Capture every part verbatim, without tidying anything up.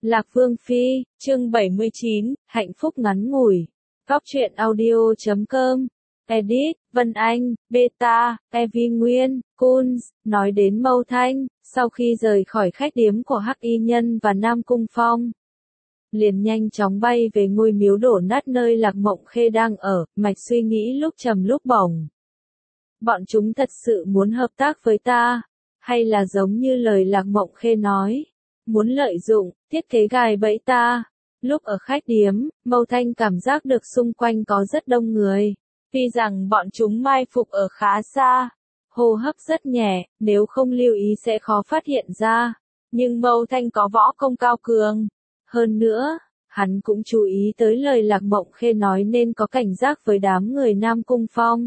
Lạc Vương Phi, chương bảy mươi chín, hạnh phúc ngắn ngủi. Góc truyện audio chấm com. Edit, Vân Anh, Beta, Evi Nguyên, Kunz, nói đến Mâu Thanh, sau khi rời khỏi khách điếm của Hắc Y Nhân và Nam Cung Phong, liền nhanh chóng bay về ngôi miếu đổ nát nơi Lạc Mộng Khê đang ở, mạch suy nghĩ lúc trầm lúc bổng. Bọn chúng thật sự muốn hợp tác với ta, hay là giống như lời Lạc Mộng Khê nói, muốn lợi dụng, thiết kế gài bẫy ta. Lúc ở khách điếm, Mâu Thanh cảm giác được xung quanh có rất đông người. Tuy rằng bọn chúng mai phục ở khá xa, hô hấp rất nhẹ, nếu không lưu ý sẽ khó phát hiện ra. Nhưng Mâu Thanh có võ công cao cường. Hơn nữa, hắn cũng chú ý tới lời Lạc Mộng Khê nói nên có cảnh giác với đám người Nam Cung Phong.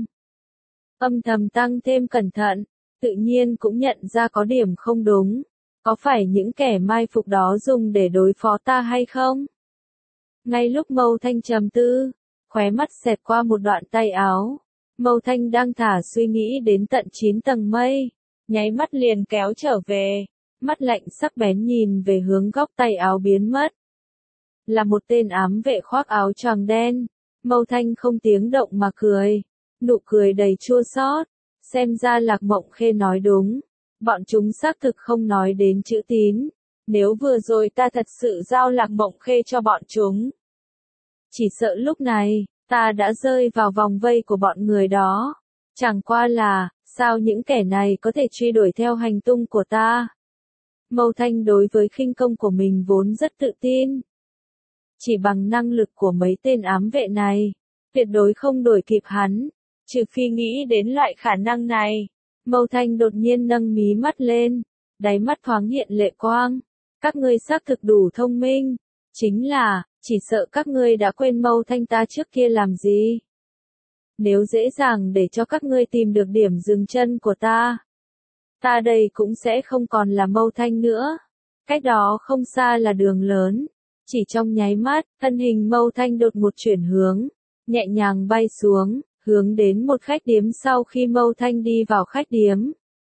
Âm thầm tăng thêm cẩn thận, tự nhiên cũng nhận ra có điểm không đúng. Có phải những kẻ mai phục đó dùng để đối phó ta hay không? Ngay lúc Mâu Thanh trầm tư, khóe mắt xẹt qua một đoạn tay áo. Mâu Thanh đang thả suy nghĩ đến tận chín tầng mây, nháy mắt liền kéo trở về, mắt lạnh sắc bén nhìn về hướng góc tay áo biến mất. Là một tên ám vệ khoác áo choàng đen. Mâu Thanh không tiếng động mà cười, nụ cười đầy chua xót. Xem ra Lạc Mộng Khê nói đúng, bọn chúng xác thực không nói đến chữ tín. Nếu vừa rồi ta thật sự giao Lạc Mộng Khê cho bọn chúng, chỉ sợ lúc này, ta đã rơi vào vòng vây của bọn người đó. Chẳng qua là, sao những kẻ này có thể truy đuổi theo hành tung của ta? Mâu Thanh đối với khinh công của mình vốn rất tự tin. Chỉ bằng năng lực của mấy tên ám vệ này, tuyệt đối không đuổi kịp hắn. Trừ phi nghĩ đến loại khả năng này. Mâu Thanh đột nhiên nâng mí mắt lên, đáy mắt thoáng hiện lệ quang. Các ngươi xác thực đủ thông minh, chính là, chỉ sợ các ngươi đã quên Mâu Thanh ta trước kia làm gì. Nếu dễ dàng để cho các ngươi tìm được điểm dừng chân của ta, ta đây cũng sẽ không còn là Mâu Thanh nữa. Cách đó không xa là đường lớn, chỉ trong nháy mắt, thân hình Mâu Thanh đột một chuyển hướng, nhẹ nhàng bay xuống, hướng đến một khách điếm. Sau khi Mâu Thanh đi vào khách điếm,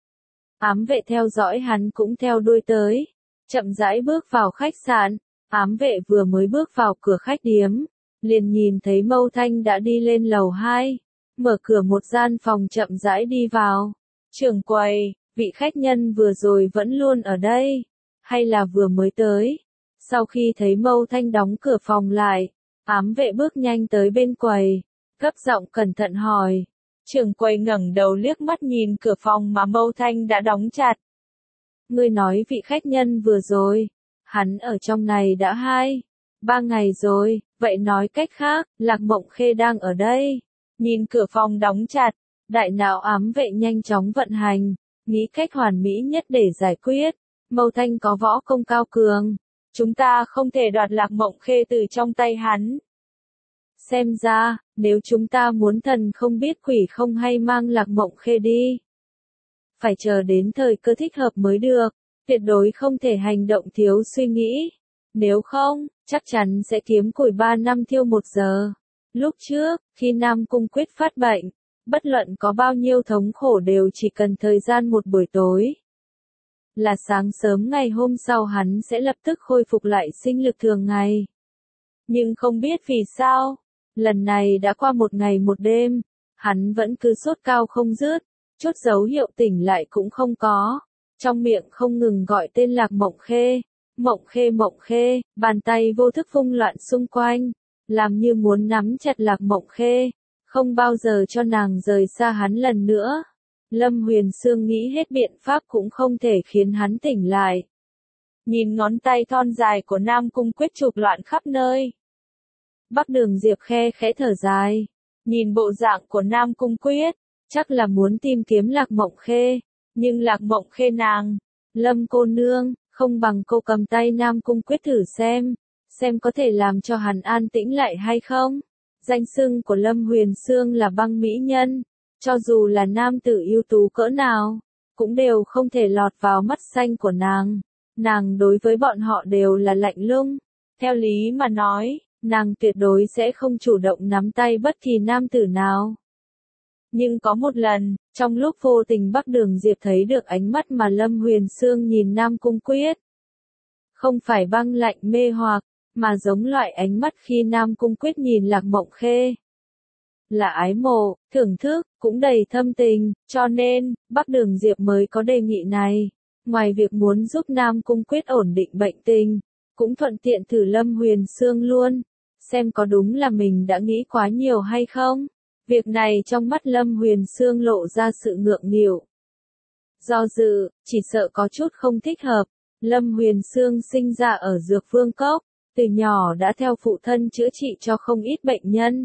ám vệ theo dõi hắn cũng theo đuôi tới, chậm rãi bước vào khách sạn. Ám vệ vừa mới bước vào cửa khách điếm, liền nhìn thấy Mâu Thanh đã đi lên lầu hai, mở cửa một gian phòng chậm rãi đi vào. Trưởng quầy, vị khách nhân vừa rồi vẫn luôn ở đây, hay là vừa mới tới? Sau khi thấy Mâu Thanh đóng cửa phòng lại, ám vệ bước nhanh tới bên quầy, gấp giọng cẩn thận hỏi. Trưởng quầy ngẩng đầu liếc mắt nhìn cửa phòng mà Mâu Thanh đã đóng chặt. Ngươi nói vị khách nhân vừa rồi, hắn ở trong này đã hai, ba ngày rồi, vậy nói cách khác, Lạc Mộng Khê đang ở đây. Nhìn cửa phòng đóng chặt, đại não ám vệ nhanh chóng vận hành, nghĩ cách hoàn mỹ nhất để giải quyết. Mâu Thanh có võ công cao cường, chúng ta không thể đoạt Lạc Mộng Khê từ trong tay hắn. Xem ra, nếu chúng ta muốn thần không biết quỷ không hay mang Lạc Mộng Khê đi, phải chờ đến thời cơ thích hợp mới được, tuyệt đối không thể hành động thiếu suy nghĩ. Nếu không, chắc chắn sẽ kiếm củi ba năm thiêu một giờ. Lúc trước, khi Nam Cung Quyết phát bệnh, bất luận có bao nhiêu thống khổ đều chỉ cần thời gian một buổi tối. Là sáng sớm ngày hôm sau hắn sẽ lập tức khôi phục lại sinh lực thường ngày. Nhưng không biết vì sao, lần này đã qua một ngày một đêm, hắn vẫn cứ sốt cao không dứt, chút dấu hiệu tỉnh lại cũng không có. Trong miệng không ngừng gọi tên Lạc Mộng Khê, Mộng Khê Mộng Khê, bàn tay vô thức vung loạn xung quanh, làm như muốn nắm chặt Lạc Mộng Khê, không bao giờ cho nàng rời xa hắn lần nữa. Lâm Huyền Sương nghĩ hết biện pháp cũng không thể khiến hắn tỉnh lại. Nhìn ngón tay thon dài của Nam Cung Quyết chụp loạn khắp nơi. Bắc Đường Diệp khe khẽ thở dài, nhìn bộ dạng của Nam Cung Quyết, chắc là muốn tìm kiếm Lạc Mộng Khê. Nhưng Lạc Mộng Khê nàng, Lâm cô nương, không bằng cô cầm tay Nam Cung Quyết thử xem, xem có thể làm cho hắn an tĩnh lại hay không. Danh xưng của Lâm Huyền Sương là băng mỹ nhân, cho dù là nam tử ưu tú cỡ nào, cũng đều không thể lọt vào mắt xanh của nàng. Nàng đối với bọn họ đều là lạnh lùng. Theo lý mà nói, nàng tuyệt đối sẽ không chủ động nắm tay bất kỳ nam tử nào. Nhưng có một lần, trong lúc vô tình Bắc Đường Diệp thấy được ánh mắt mà Lâm Huyền Sương nhìn Nam Cung Quyết. không phải băng lạnh mê hoặc, mà giống loại ánh mắt khi Nam Cung Quyết nhìn Lạc Mộng Khê. Là ái mộ, thưởng thức, cũng đầy thâm tình, cho nên, Bắc Đường Diệp mới có đề nghị này. Ngoài việc muốn giúp Nam Cung Quyết ổn định bệnh tình, cũng thuận tiện thử Lâm Huyền Sương luôn, xem có đúng là mình đã nghĩ quá nhiều hay không. Việc này trong mắt Lâm Huyền Sương lộ ra sự ngượng nghịu. Do dự, chỉ sợ có chút không thích hợp. Lâm Huyền Sương sinh ra ở Dược Vương Cốc, từ nhỏ đã theo phụ thân chữa trị cho không ít bệnh nhân.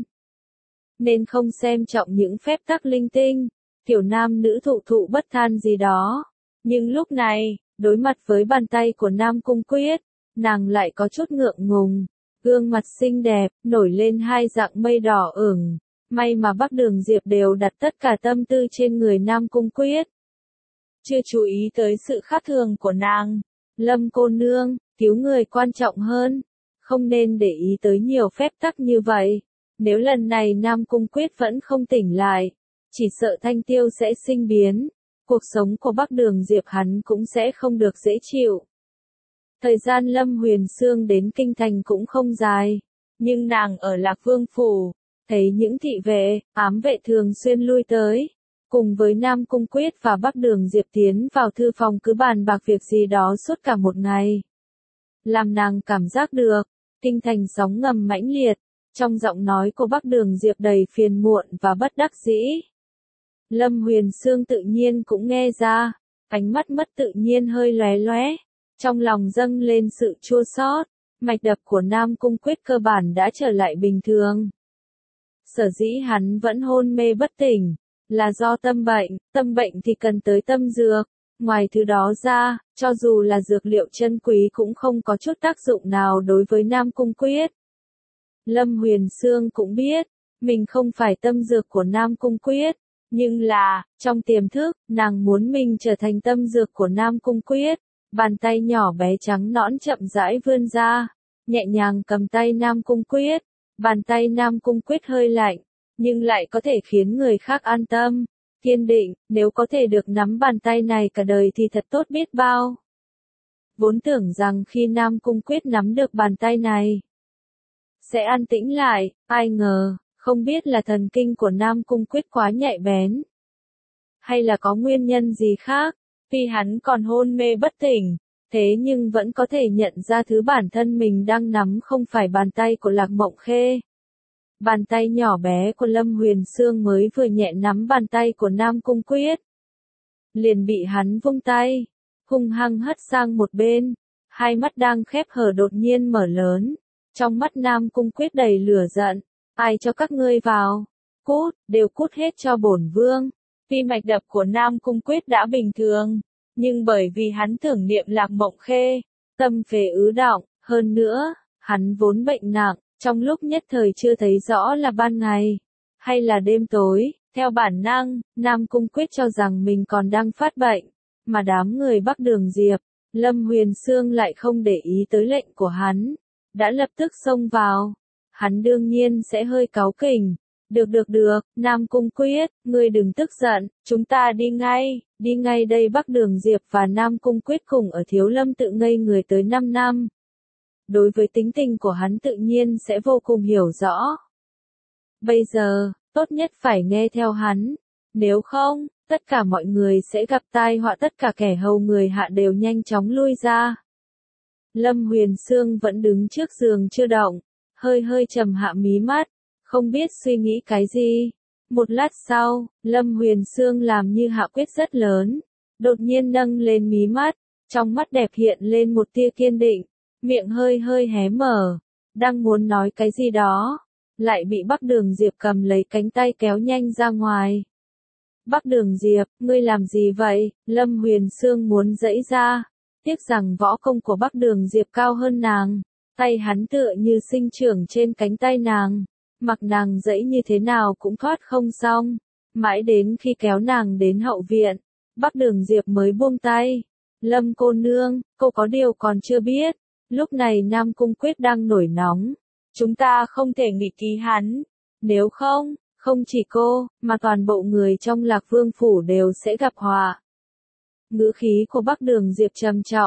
Nên không xem trọng những phép tắc linh tinh, kiểu nam nữ thụ thụ bất than gì đó. Nhưng lúc này, đối mặt với bàn tay của Nam Cung Quyết, nàng lại có chút ngượng ngùng. Gương mặt xinh đẹp, nổi lên hai dạng mây đỏ ửng. May mà Bắc Đường Diệp đều đặt tất cả tâm tư trên người Nam Cung Quyết. Chưa chú ý tới sự khác thường của nàng. Lâm cô nương, cứu người quan trọng hơn. Không nên để ý tới nhiều phép tắc như vậy. Nếu lần này Nam Cung Quyết vẫn không tỉnh lại, chỉ sợ Thanh Tiêu sẽ sinh biến. Cuộc sống của Bắc Đường Diệp hắn cũng sẽ không được dễ chịu. Thời gian Lâm Huyền Sương đến Kinh Thành cũng không dài. Nhưng nàng ở Lạc Vương Phủ, thấy những thị vệ, ám vệ thường xuyên lui tới. Cùng với Nam Cung Quyết và Bắc Đường Diệp tiến vào thư phòng cứ bàn bạc việc gì đó suốt cả một ngày. Làm nàng cảm giác được, Kinh Thành sóng ngầm mãnh liệt, trong giọng nói của Bắc Đường Diệp đầy phiền muộn và bất đắc dĩ. Lâm Huyền Sương tự nhiên cũng nghe ra, ánh mắt mất tự nhiên hơi lóe lóe, trong lòng dâng lên sự chua xót, mạch đập của Nam Cung Quyết cơ bản đã trở lại bình thường. Sở dĩ hắn vẫn hôn mê bất tỉnh, là do tâm bệnh, tâm bệnh thì cần tới tâm dược, ngoài thứ đó ra, cho dù là dược liệu chân quý cũng không có chút tác dụng nào đối với Nam Cung Quyết. Lâm Huyền Sương cũng biết, mình không phải tâm dược của Nam Cung Quyết, nhưng là, trong tiềm thức, nàng muốn mình trở thành tâm dược của Nam Cung Quyết. Bàn tay nhỏ bé trắng nõn chậm rãi vươn ra, nhẹ nhàng cầm tay Nam Cung Quyết. Bàn tay Nam Cung Quyết hơi lạnh, nhưng lại có thể khiến người khác an tâm, kiên định, nếu có thể được nắm bàn tay này cả đời thì thật tốt biết bao. Vốn tưởng rằng khi Nam Cung Quyết nắm được bàn tay này, sẽ an tĩnh lại, ai ngờ, không biết là thần kinh của Nam Cung Quyết quá nhạy bén, hay là có nguyên nhân gì khác, tuy hắn còn hôn mê bất tỉnh, thế nhưng vẫn có thể nhận ra thứ bản thân mình đang nắm không phải bàn tay của Lạc Mộng Khê. Bàn tay nhỏ bé của Lâm Huyền Sương mới vừa nhẹ nắm bàn tay của Nam Cung Quyết, liền bị hắn vung tay, hung hăng hất sang một bên, hai mắt đang khép hờ đột nhiên mở lớn, trong mắt Nam Cung Quyết đầy lửa giận, ai cho các ngươi vào, cút, đều cút hết cho bổn vương. Tuy mạch đập của Nam Cung Quyết đã bình thường, nhưng bởi vì hắn tưởng niệm Lạc Mộng Khê, tâm phế ứ đọng, hơn nữa, hắn vốn bệnh nặng, trong lúc nhất thời chưa thấy rõ là ban ngày, hay là đêm tối, theo bản năng, Nam Cung Quyết cho rằng mình còn đang phát bệnh, mà đám người Bắc Đường Diệp, Lâm Huyền Sương lại không để ý tới lệnh của hắn, đã lập tức xông vào, hắn đương nhiên sẽ hơi cáu kỉnh. Được được được, Nam Cung Quyết, ngươi đừng tức giận, chúng ta đi ngay, đi ngay đây. Bắc Đường Diệp và Nam Cung Quyết cùng ở Thiếu Lâm tự ngây người tới năm năm. Đối với tính tình của hắn tự nhiên sẽ vô cùng hiểu rõ. Bây giờ, tốt nhất phải nghe theo hắn, nếu không, tất cả mọi người sẽ gặp tai họa. Tất cả kẻ hầu người hạ đều nhanh chóng lui ra. Lâm Huyền Sương vẫn đứng trước giường chưa động, hơi hơi trầm hạ mí mắt, không biết suy nghĩ cái gì. Một lát sau, Lâm Huyền Sương làm như hạ quyết rất lớn, đột nhiên nâng lên mí mắt, trong mắt đẹp hiện lên một tia kiên định, miệng hơi hơi hé mở, đang muốn nói cái gì đó, lại bị Bắc Đường Diệp cầm lấy cánh tay kéo nhanh ra ngoài. Bắc Đường Diệp, ngươi làm gì vậy? Lâm Huyền Sương muốn giãy ra, tiếc rằng võ công của Bắc Đường Diệp cao hơn nàng, tay hắn tựa như sinh trưởng trên cánh tay nàng. Mặc nàng giãy như thế nào cũng thoát không xong, mãi đến khi kéo nàng đến hậu viện, Bắc Đường Diệp mới buông tay. Lâm cô nương, cô có điều còn chưa biết, lúc này Nam Cung Quyết đang nổi nóng, chúng ta không thể nghịch ý hắn, nếu không, không chỉ cô, mà toàn bộ người trong Lạc Vương Phủ đều sẽ gặp họa. Ngữ khí của Bắc Đường Diệp trầm trọng,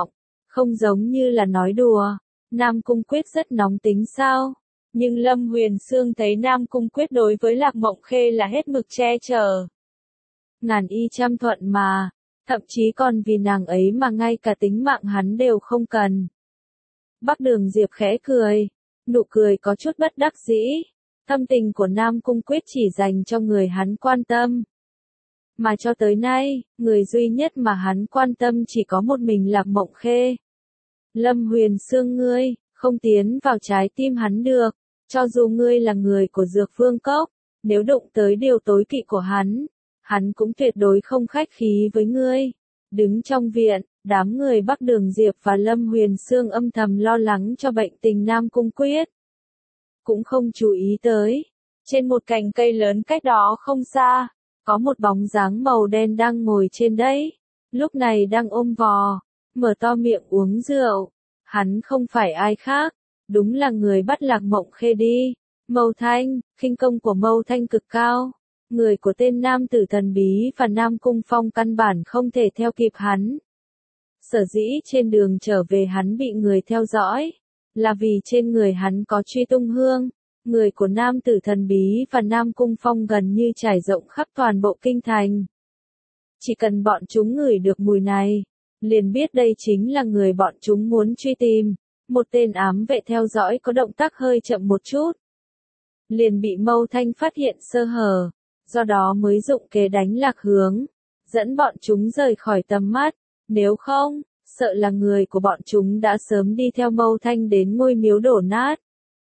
Không giống như là nói đùa. Nam Cung Quyết rất nóng tính sao? Nhưng Lâm Huyền Sương thấy Nam Cung Quyết đối với Lạc Mộng Khê là hết mực che chở. Ngàn y trăm thuận mà, thậm chí còn vì nàng ấy mà ngay cả tính mạng hắn đều không cần. Bắc Đường Diệp khẽ cười, nụ cười có chút bất đắc dĩ. Thâm tình của Nam Cung Quyết chỉ dành cho người hắn quan tâm. Mà cho tới nay, người duy nhất mà hắn quan tâm chỉ có một mình Lạc Mộng Khê. Lâm Huyền Sương ngươi, không tiến vào trái tim hắn được, cho dù ngươi là người của Dược Vương Cốc, nếu đụng tới điều tối kỵ của hắn, hắn cũng tuyệt đối không khách khí với ngươi. Đứng trong viện, đám người Bắc Đường Diệp và Lâm Huyền Sương âm thầm lo lắng cho bệnh tình Nam Cung Quyết. Cũng không chú ý tới, trên một cành cây lớn cách đó không xa, có một bóng dáng màu đen đang ngồi trên đấy, lúc này đang ôm vò, mở to miệng uống rượu. Hắn không phải ai khác, đúng là người bắt Lạc Mộng Khê đi. Mâu Thanh, khinh công của Mâu Thanh cực cao. Người của tên nam tử thần bí và Nam Cung Phong căn bản không thể theo kịp hắn. Sở dĩ trên đường trở về hắn bị người theo dõi, là vì trên người hắn có truy tung hương. Người của nam tử thần bí và Nam Cung Phong gần như trải rộng khắp toàn bộ kinh thành. Chỉ cần bọn chúng ngửi được mùi này, liền biết đây chính là người bọn chúng muốn truy tìm. Một tên ám vệ theo dõi có động tác hơi chậm một chút, liền bị Mâu Thanh phát hiện sơ hở, do đó mới dụng kế đánh lạc hướng, dẫn bọn chúng rời khỏi tầm mắt. Nếu không, sợ là người của bọn chúng đã sớm đi theo Mâu Thanh đến ngôi miếu đổ nát.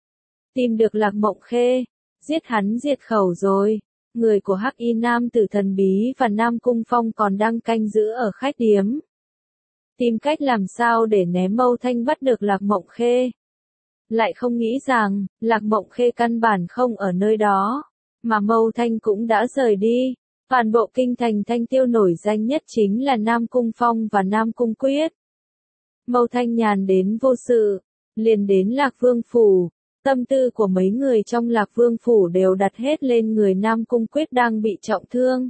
Tìm được Lạc Mộng Khê, giết hắn diệt khẩu rồi. Người của Hắc Y Nam tử thần bí và Nam Cung Phong còn đang canh giữ ở khách điếm, tìm cách làm sao để ném Mâu Thanh bắt được Lạc Mộng Khê. Lại không nghĩ rằng, Lạc Mộng Khê căn bản không ở nơi đó, mà Mâu Thanh cũng đã rời đi. Toàn bộ kinh thành Thanh Tiêu nổi danh nhất chính là Nam Cung Phong và Nam Cung Quyết. Mâu Thanh nhàn đến vô sự, liền đến Lạc Vương Phủ. Tâm tư của mấy người trong Lạc Vương Phủ đều đặt hết lên người Nam Cung Quyết đang bị trọng thương.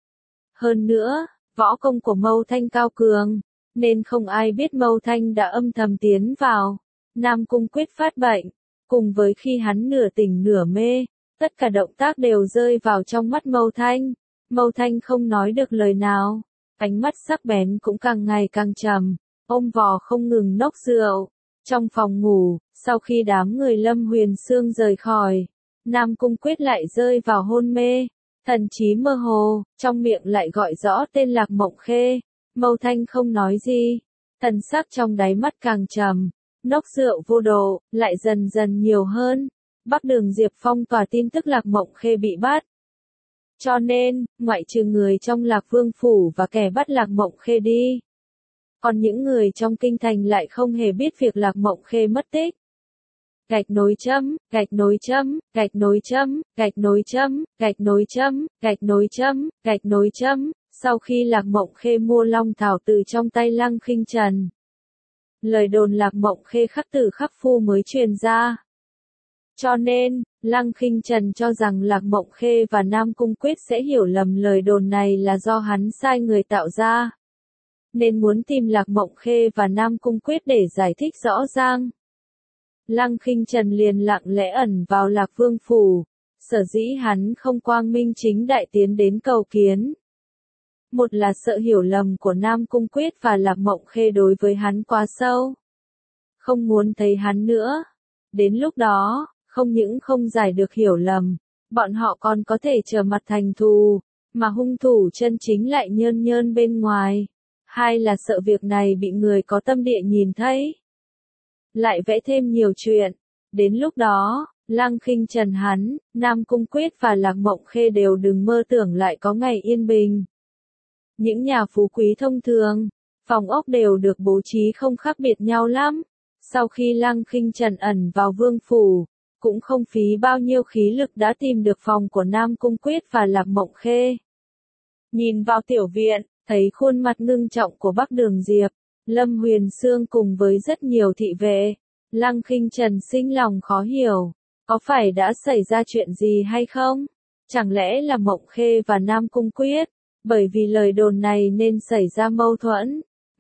Hơn nữa, võ công của Mâu Thanh cao cường, nên không ai biết Mâu Thanh đã âm thầm tiến vào. Nam Cung Quyết phát bệnh, cùng với khi hắn nửa tỉnh nửa mê, tất cả động tác đều rơi vào trong mắt Mâu Thanh. Mâu Thanh không nói được lời nào, ánh mắt sắc bén cũng càng ngày càng trầm, ôm vò không ngừng nốc rượu. Trong phòng ngủ, sau khi đám người Lâm Huyền Sương rời khỏi, Nam Cung Quyết lại rơi vào hôn mê, thần trí mơ hồ, trong miệng lại gọi rõ tên Lạc Mộng Khê. Mâu Thanh không nói gì, thần sắc trong đáy mắt càng trầm, nốc rượu vô độ, lại dần dần nhiều hơn. Bắc Đường Diệp phong tỏa tin tức Lạc Mộng Khê bị bắt. Cho nên, ngoại trừ người trong Lạc Vương Phủ và kẻ bắt Lạc Mộng Khê đi, còn những người trong kinh thành lại không hề biết việc Lạc Mộng Khê mất tích. Gạch nối chấm, gạch nối chấm, gạch nối chấm, gạch nối chấm, gạch nối chấm, gạch nối chấm, gạch nối chấm. Sau khi Lạc Mộng Khê mua long thảo từ trong tay Lăng Khinh Trần, lời đồn Lạc Mộng Khê khắc tử khắc phu mới truyền ra. Cho nên, Lăng Khinh Trần cho rằng Lạc Mộng Khê và Nam Cung Quyết sẽ hiểu lầm lời đồn này là do hắn sai người tạo ra, nên muốn tìm Lạc Mộng Khê và Nam Cung Quyết để giải thích rõ ràng. Lăng Khinh Trần liền lặng lẽ ẩn vào Lạc Vương Phủ, sở dĩ hắn không quang minh chính đại tiến đến cầu kiến. Một là sợ hiểu lầm của Nam Cung Quyết và Lạc Mộng Khê đối với hắn quá sâu, không muốn thấy hắn nữa. Đến lúc đó, không những không giải được hiểu lầm, bọn họ còn có thể trở mặt thành thù, mà hung thủ chân chính lại nhơn nhơn bên ngoài. Hai là sợ việc này bị người có tâm địa nhìn thấy, lại vẽ thêm nhiều chuyện. Đến lúc đó, Lăng Khinh Trần hắn, Nam Cung Quyết và Lạc Mộng Khê đều đừng mơ tưởng lại có ngày yên bình. Những nhà phú quý thông thường, phòng ốc đều được bố trí không khác biệt nhau lắm. Sau khi Lăng Khinh Trần ẩn vào Vương Phủ, cũng không phí bao nhiêu khí lực đã tìm được phòng của Nam Cung Quyết và Lạc Mộng Khê. Nhìn vào tiểu viện, thấy khuôn mặt ngưng trọng của Bắc Đường Diệp, Lâm Huyền Sương cùng với rất nhiều thị vệ, Lăng Khinh Trần sinh lòng khó hiểu, có phải đã xảy ra chuyện gì hay không? Chẳng lẽ là Mộng Khê và Nam Cung Quyết, bởi vì lời đồn này nên xảy ra mâu thuẫn,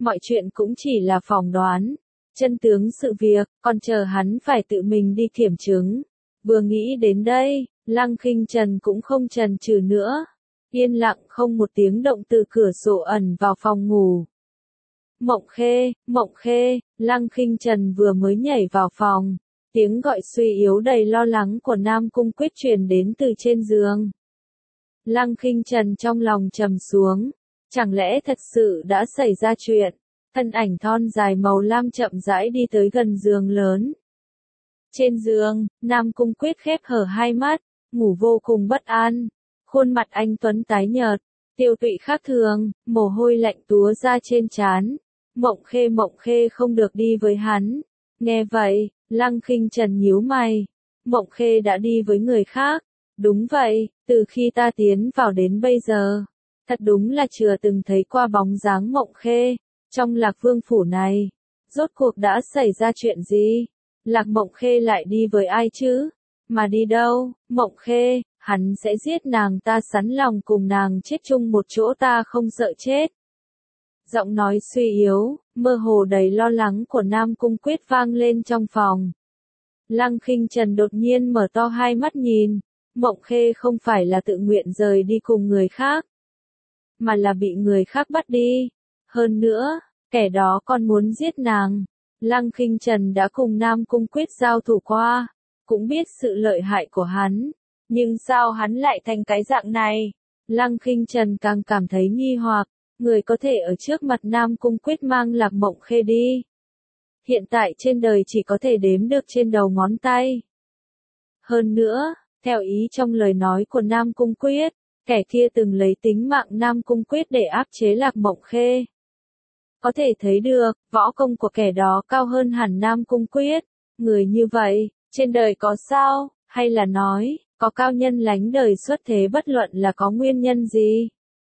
mọi chuyện cũng chỉ là phỏng đoán. Chân tướng sự việc, còn chờ hắn phải tự mình đi kiểm chứng. Vừa nghĩ đến đây, Lăng Khinh Trần cũng không chần chừ nữa. Yên lặng không một tiếng động từ cửa sổ ẩn vào phòng ngủ. Mộng Khê, Mộng Khê, Lăng Khinh Trần vừa mới nhảy vào phòng. Tiếng gọi suy yếu đầy lo lắng của Nam Cung Quyết truyền đến từ trên giường. Lăng Khinh Trần trong lòng trầm xuống. Chẳng lẽ thật sự đã xảy ra chuyện? Thân ảnh thon dài màu lam chậm rãi đi tới gần giường lớn. Trên giường, Nam Cung Quyết khép hở hai mắt, ngủ vô cùng bất an. Khuôn mặt anh tuấn tái nhợt, tiêu tụy khác thường, mồ hôi lạnh túa ra trên trán. Mộng Khê Mộng Khê không được đi với hắn. Nghe vậy, Lăng Khinh Trần nhíu mày. Mộng Khê đã đi với người khác. Đúng vậy, từ khi ta tiến vào đến bây giờ, thật đúng là chưa từng thấy qua bóng dáng Mộng Khê. Trong Lạc Vương phủ này, rốt cuộc đã xảy ra chuyện gì? Lạc Mộng Khê lại đi với ai chứ? Mà đi đâu? Mộng Khê, hắn sẽ giết nàng, ta sẵn lòng cùng nàng chết chung một chỗ, ta không sợ chết. Giọng nói suy yếu, mơ hồ đầy lo lắng của Nam Cung Quyết vang lên trong phòng. Lăng Khinh Trần đột nhiên mở to hai mắt nhìn. Mộng Khê không phải là tự nguyện rời đi cùng người khác, mà là bị người khác bắt đi. Hơn nữa, kẻ đó còn muốn giết nàng. Lăng Khinh Trần đã cùng Nam Cung Quyết giao thủ qua, cũng biết sự lợi hại của hắn. Nhưng sao hắn lại thành cái dạng này? Lăng Khinh Trần càng cảm thấy nghi hoặc. Người có thể ở trước mặt Nam Cung Quyết mang Lạc Mộng Khê đi. Hiện tại trên đời chỉ có thể đếm được trên đầu ngón tay. Hơn nữa, theo ý trong lời nói của Nam Cung Quyết, kẻ kia từng lấy tính mạng Nam Cung Quyết để áp chế Lạc Mộng Khê. Có thể thấy được, võ công của kẻ đó cao hơn hẳn Nam Cung Quyết. Người như vậy, trên đời có sao? Hay là nói, có cao nhân lánh đời xuất thế, bất luận là có nguyên nhân gì,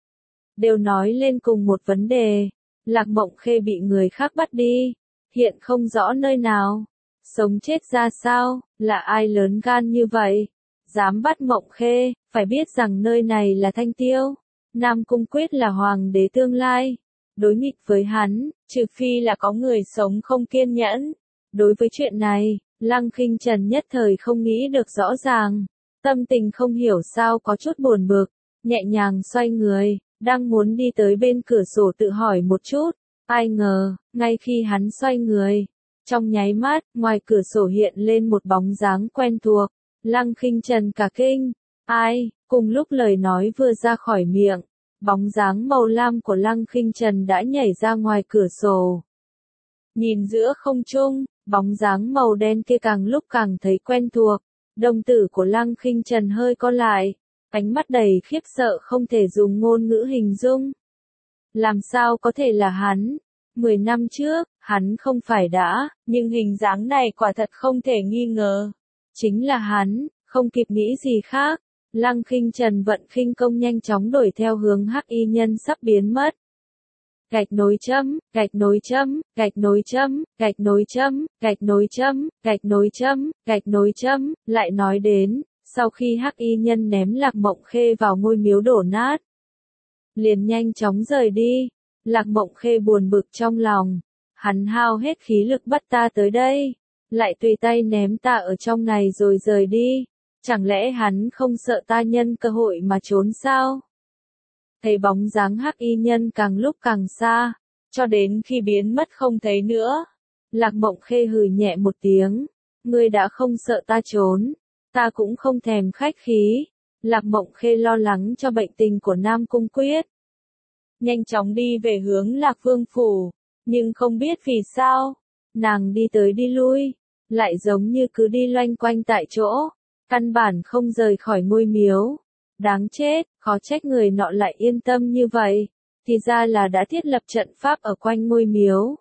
đều nói lên cùng một vấn đề. Lạc Mộng Khê bị người khác bắt đi, hiện không rõ nơi nào, sống chết ra sao, là ai lớn gan như vậy, dám bắt Mộng Khê, phải biết rằng nơi này là Thanh Tiêu. Nam Cung Quyết là hoàng đế tương lai, đối nghịch với hắn, trừ phi là có người sống không kiên nhẫn. Đối với chuyện này, Lăng Khinh Trần nhất thời không nghĩ được rõ ràng, tâm tình không hiểu sao có chút buồn bực, nhẹ nhàng xoay người, đang muốn đi tới bên cửa sổ tự hỏi một chút, ai ngờ, ngay khi hắn xoay người, trong nháy mắt, ngoài cửa sổ hiện lên một bóng dáng quen thuộc. Lăng Khinh Trần cả kinh, ai? Cùng lúc lời nói vừa ra khỏi miệng, bóng dáng màu lam của Lăng Khinh Trần đã nhảy ra ngoài cửa sổ. Nhìn giữa không trung, bóng dáng màu đen kia càng lúc càng thấy quen thuộc, đồng tử của Lăng Khinh Trần hơi co lại, ánh mắt đầy khiếp sợ không thể dùng ngôn ngữ hình dung. Làm sao có thể là hắn? Mười năm trước, hắn không phải đã, nhưng hình dáng này quả thật không thể nghi ngờ. Chính là hắn, không kịp nghĩ gì khác. Lăng Khinh Trần vận khinh công nhanh chóng đuổi theo hướng Hắc Y Nhân sắp biến mất. Gạch nối chấm, gạch nối chấm, gạch nối chấm, gạch nối chấm, gạch nối chấm, gạch nối chấm, gạch nối chấm, lại nói đến, sau khi Hắc Y Nhân ném Lạc Mộng Khê vào ngôi miếu đổ nát, liền nhanh chóng rời đi. Lạc Mộng Khê buồn bực trong lòng, hắn hao hết khí lực bắt ta tới đây, lại tùy tay ném ta ở trong này rồi rời đi, chẳng lẽ hắn không sợ ta nhân cơ hội mà trốn sao? Thấy bóng dáng Hắc Y Nhân càng lúc càng xa, cho đến khi biến mất không thấy nữa, Lạc Mộng Khê hừ nhẹ một tiếng, ngươi đã không sợ ta trốn, ta cũng không thèm khách khí. Lạc Mộng Khê lo lắng cho bệnh tình của Nam Cung Quyết, nhanh chóng đi về hướng Lạc Vương phủ, nhưng không biết vì sao, nàng đi tới đi lui, lại giống như cứ đi loanh quanh tại chỗ, căn bản không rời khỏi ngôi miếu. Đáng chết, khó trách người nọ lại yên tâm như vậy, thì ra là đã thiết lập trận pháp ở quanh ngôi miếu.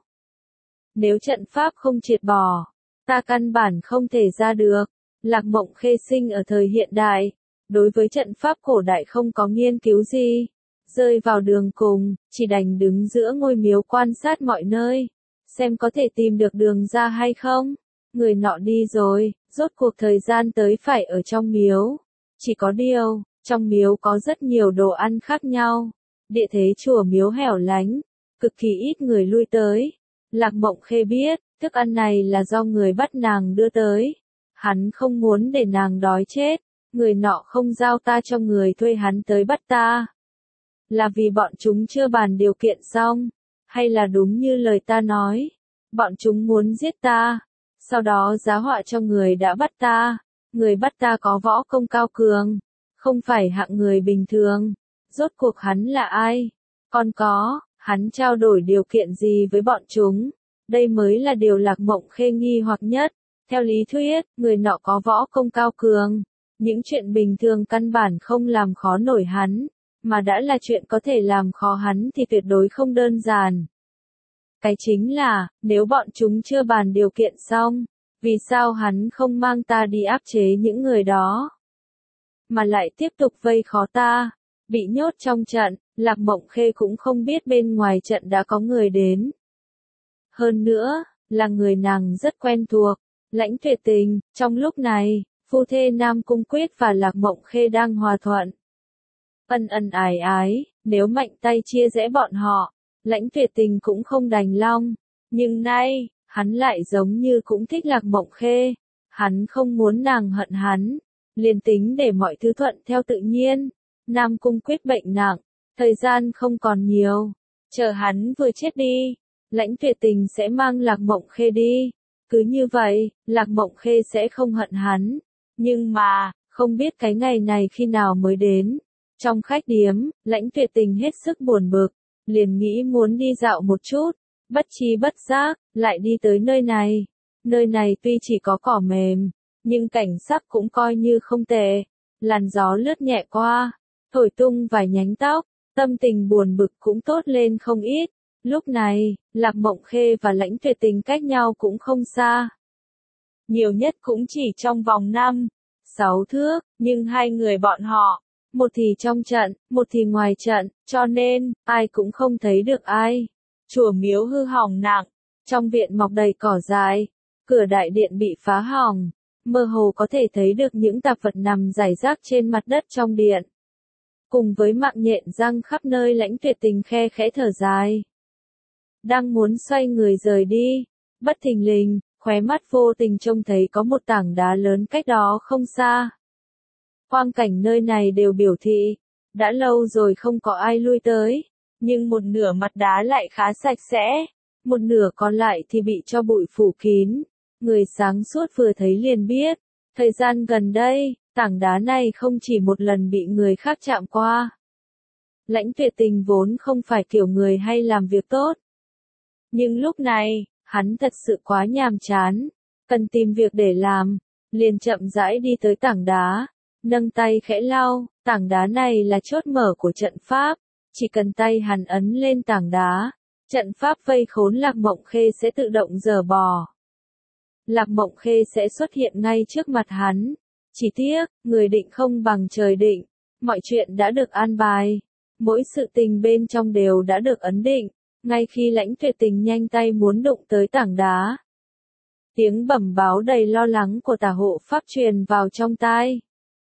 Nếu trận pháp không triệt bỏ, ta căn bản không thể ra được. Lạc Mộng Khê sinh ở thời hiện đại, đối với trận pháp cổ đại không có nghiên cứu gì, rơi vào đường cùng, chỉ đành đứng giữa ngôi miếu quan sát mọi nơi, xem có thể tìm được đường ra hay không. Người nọ đi rồi, rốt cuộc thời gian tới phải ở trong miếu. Chỉ có điều, trong miếu có rất nhiều đồ ăn khác nhau, địa thế chùa miếu hẻo lánh, cực kỳ ít người lui tới. Lạc Mộng Khê biết, thức ăn này là do người bắt nàng đưa tới. Hắn không muốn để nàng đói chết, người nọ không giao ta cho người thuê hắn tới bắt ta. Là vì bọn chúng chưa bàn điều kiện xong, hay là đúng như lời ta nói, bọn chúng muốn giết ta, sau đó giá họa cho người đã bắt ta, người bắt ta có võ công cao cường, không phải hạng người bình thường. Rốt cuộc hắn là ai? Còn có, hắn trao đổi điều kiện gì với bọn chúng? Đây mới là điều Lạc Mộng Khê nghi hoặc nhất. Theo lý thuyết, người nọ có võ công cao cường. Những chuyện bình thường căn bản không làm khó nổi hắn, mà đã là chuyện có thể làm khó hắn thì tuyệt đối không đơn giản. Cái chính là, nếu bọn chúng chưa bàn điều kiện xong, vì sao hắn không mang ta đi áp chế những người đó, mà lại tiếp tục vây khó ta? Bị nhốt trong trận, Lạc Mộng Khê cũng không biết bên ngoài trận đã có người đến. Hơn nữa, là người nàng rất quen thuộc, Lãnh Tuyệt Tình. Trong lúc này, phu thê Nam Cung Quyết và Lạc Mộng Khê đang hòa thuận. Ân ân ái ái, nếu mạnh tay chia rẽ bọn họ, Lãnh Tuyệt Tình cũng không đành lòng. Nhưng nay, hắn lại giống như cũng thích Lạc Mộng Khê. Hắn không muốn nàng hận hắn, liền tính để mọi thứ thuận theo tự nhiên. Nam Cung Quyết bệnh nặng, thời gian không còn nhiều. Chờ hắn vừa chết đi, Lãnh Tuyệt Tình sẽ mang Lạc Mộng Khê đi. Cứ như vậy, Lạc Mộng Khê sẽ không hận hắn. Nhưng mà, không biết cái ngày này khi nào mới đến. Trong khách điếm, Lãnh Tuyệt Tình hết sức buồn bực, liền nghĩ muốn đi dạo một chút. Bất chi bất giác, lại đi tới nơi này. Nơi này tuy chỉ có cỏ mềm, nhưng cảnh sắc cũng coi như không tệ. Làn gió lướt nhẹ qua, thổi tung vài nhánh tóc, tâm tình buồn bực cũng tốt lên không ít. Lúc này, Lạc Mộng Khê và Lãnh Tuyệt Tình cách nhau cũng không xa. Nhiều nhất cũng chỉ trong vòng năm, sáu thước, nhưng hai người bọn họ, một thì trong trận, một thì ngoài trận, cho nên, ai cũng không thấy được ai. Chùa miếu hư hỏng nặng, trong viện mọc đầy cỏ dại, cửa đại điện bị phá hỏng, mơ hồ có thể thấy được những tạp vật nằm rải rác trên mặt đất trong điện. Cùng với mạng nhện răng khắp nơi, Lãnh Tuyệt Tình khe khẽ thở dài. Đang muốn xoay người rời đi, bất thình lình, khóe mắt vô tình trông thấy có một tảng đá lớn cách đó không xa. Quang cảnh nơi này đều biểu thị, đã lâu rồi không có ai lui tới, nhưng một nửa mặt đá lại khá sạch sẽ, một nửa còn lại thì bị cho bụi phủ kín. Người sáng suốt vừa thấy liền biết, thời gian gần đây, tảng đá này không chỉ một lần bị người khác chạm qua. Lãnh Tuyệt Tình vốn không phải kiểu người hay làm việc tốt. Nhưng lúc này, hắn thật sự quá nhàm chán, cần tìm việc để làm, liền chậm rãi đi tới tảng đá, nâng tay khẽ lau, tảng đá này là chốt mở của trận pháp, chỉ cần tay hắn ấn lên tảng đá, trận pháp vây khốn Lạc Mộng Khê sẽ tự động dỡ bỏ. Lạc Mộng Khê sẽ xuất hiện ngay trước mặt hắn, chỉ tiếc, người định không bằng trời định, mọi chuyện đã được an bài, mỗi sự tình bên trong đều đã được ấn định. Ngay khi Lãnh Tuyệt Tình nhanh tay muốn đụng tới tảng đá, tiếng bẩm báo đầy lo lắng của Tả hộ pháp truyền vào trong tai.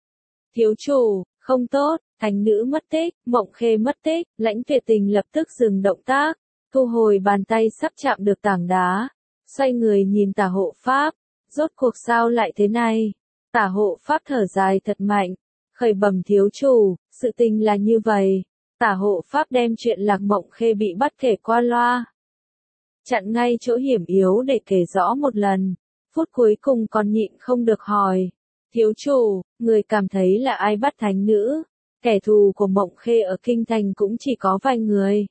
Thiếu chủ, không tốt, thánh nữ mất tích, Mộng Khê mất tích. Lãnh Tuyệt Tình lập tức dừng động tác, thu hồi bàn tay sắp chạm được tảng đá, xoay người nhìn Tả hộ pháp, rốt cuộc sao lại thế này? Tả hộ pháp thở dài thật mạnh, khởi bẩm thiếu chủ, sự tình là như vậy. Tả hộ pháp đem chuyện Lạc Mộng Khê bị bắt kể qua loa, chặn ngay chỗ hiểm yếu để kể rõ một lần, phút cuối cùng còn nhịn không được hỏi. Thiếu chủ, người cảm thấy là ai bắt thánh nữ? Kẻ thù của Mộng Khê ở Kinh Thành cũng chỉ có vài người.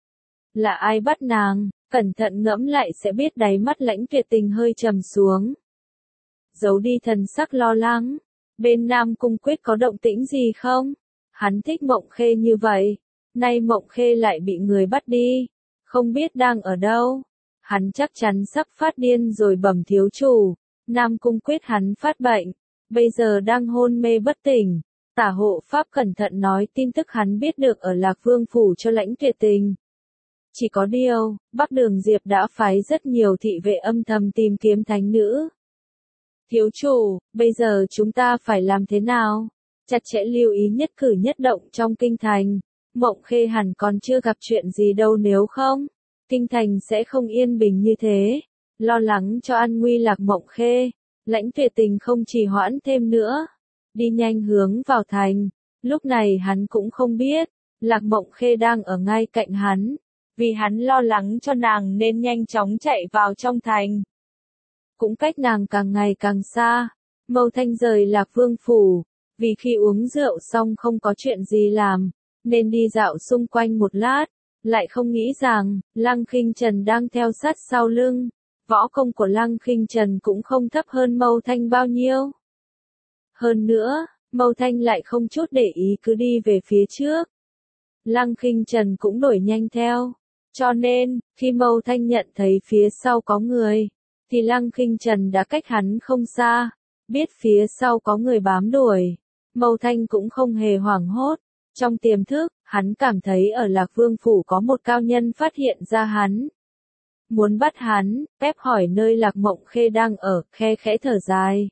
Là ai bắt nàng? Cẩn thận ngẫm lại sẽ biết. Đáy mắt Lãnh Tuyệt Tình hơi trầm xuống, giấu đi thần sắc lo lắng. Bên Nam Cung Quyết có động tĩnh gì không? Hắn thích Mộng Khê như vậy, nay Mộng Khê lại bị người bắt đi, không biết đang ở đâu. Hắn chắc chắn sắp phát điên rồi. Bẩm thiếu chủ, Nam Cung Quyết hắn phát bệnh, bây giờ đang hôn mê bất tỉnh. Tả hộ pháp cẩn thận nói tin tức hắn biết được ở Lạc Vương phủ cho Lãnh Tuyệt Tình. Chỉ có điều, Bắc Đường Diệp đã phái rất nhiều thị vệ âm thầm tìm kiếm thánh nữ. Thiếu chủ, bây giờ chúng ta phải làm thế nào? Chặt chẽ lưu ý nhất cử nhất động trong kinh thành, Mộng Khê hẳn còn chưa gặp chuyện gì đâu, nếu không, kinh thành sẽ không yên bình như thế. Lo lắng cho an nguy Lạc Mộng Khê, Lãnh Tuyệt Tình không trì hoãn thêm nữa, đi nhanh hướng vào thành. Lúc này hắn cũng không biết, Lạc Mộng Khê đang ở ngay cạnh hắn, vì hắn lo lắng cho nàng nên nhanh chóng chạy vào trong thành. Cũng cách nàng càng ngày càng xa, Mâu Thanh rời Lạc Vương phủ, vì khi uống rượu xong không có chuyện gì làm, nên đi dạo xung quanh một lát, lại không nghĩ rằng, Lăng Khinh Trần đang theo sát sau lưng. Võ công của Lăng Khinh Trần cũng không thấp hơn Mâu Thanh bao nhiêu. Hơn nữa, Mâu Thanh lại không chút để ý cứ đi về phía trước. Lăng Khinh Trần cũng đuổi nhanh theo, cho nên, khi Mâu Thanh nhận thấy phía sau có người, thì Lăng Khinh Trần đã cách hắn không xa, biết phía sau có người bám đuổi. Mâu Thanh cũng không hề hoảng hốt, trong tiềm thức, hắn cảm thấy ở Lạc Vương phủ có một cao nhân phát hiện ra hắn. Muốn bắt hắn, phép hỏi nơi Lạc Mộng Khê đang ở, khe khẽ thở dài.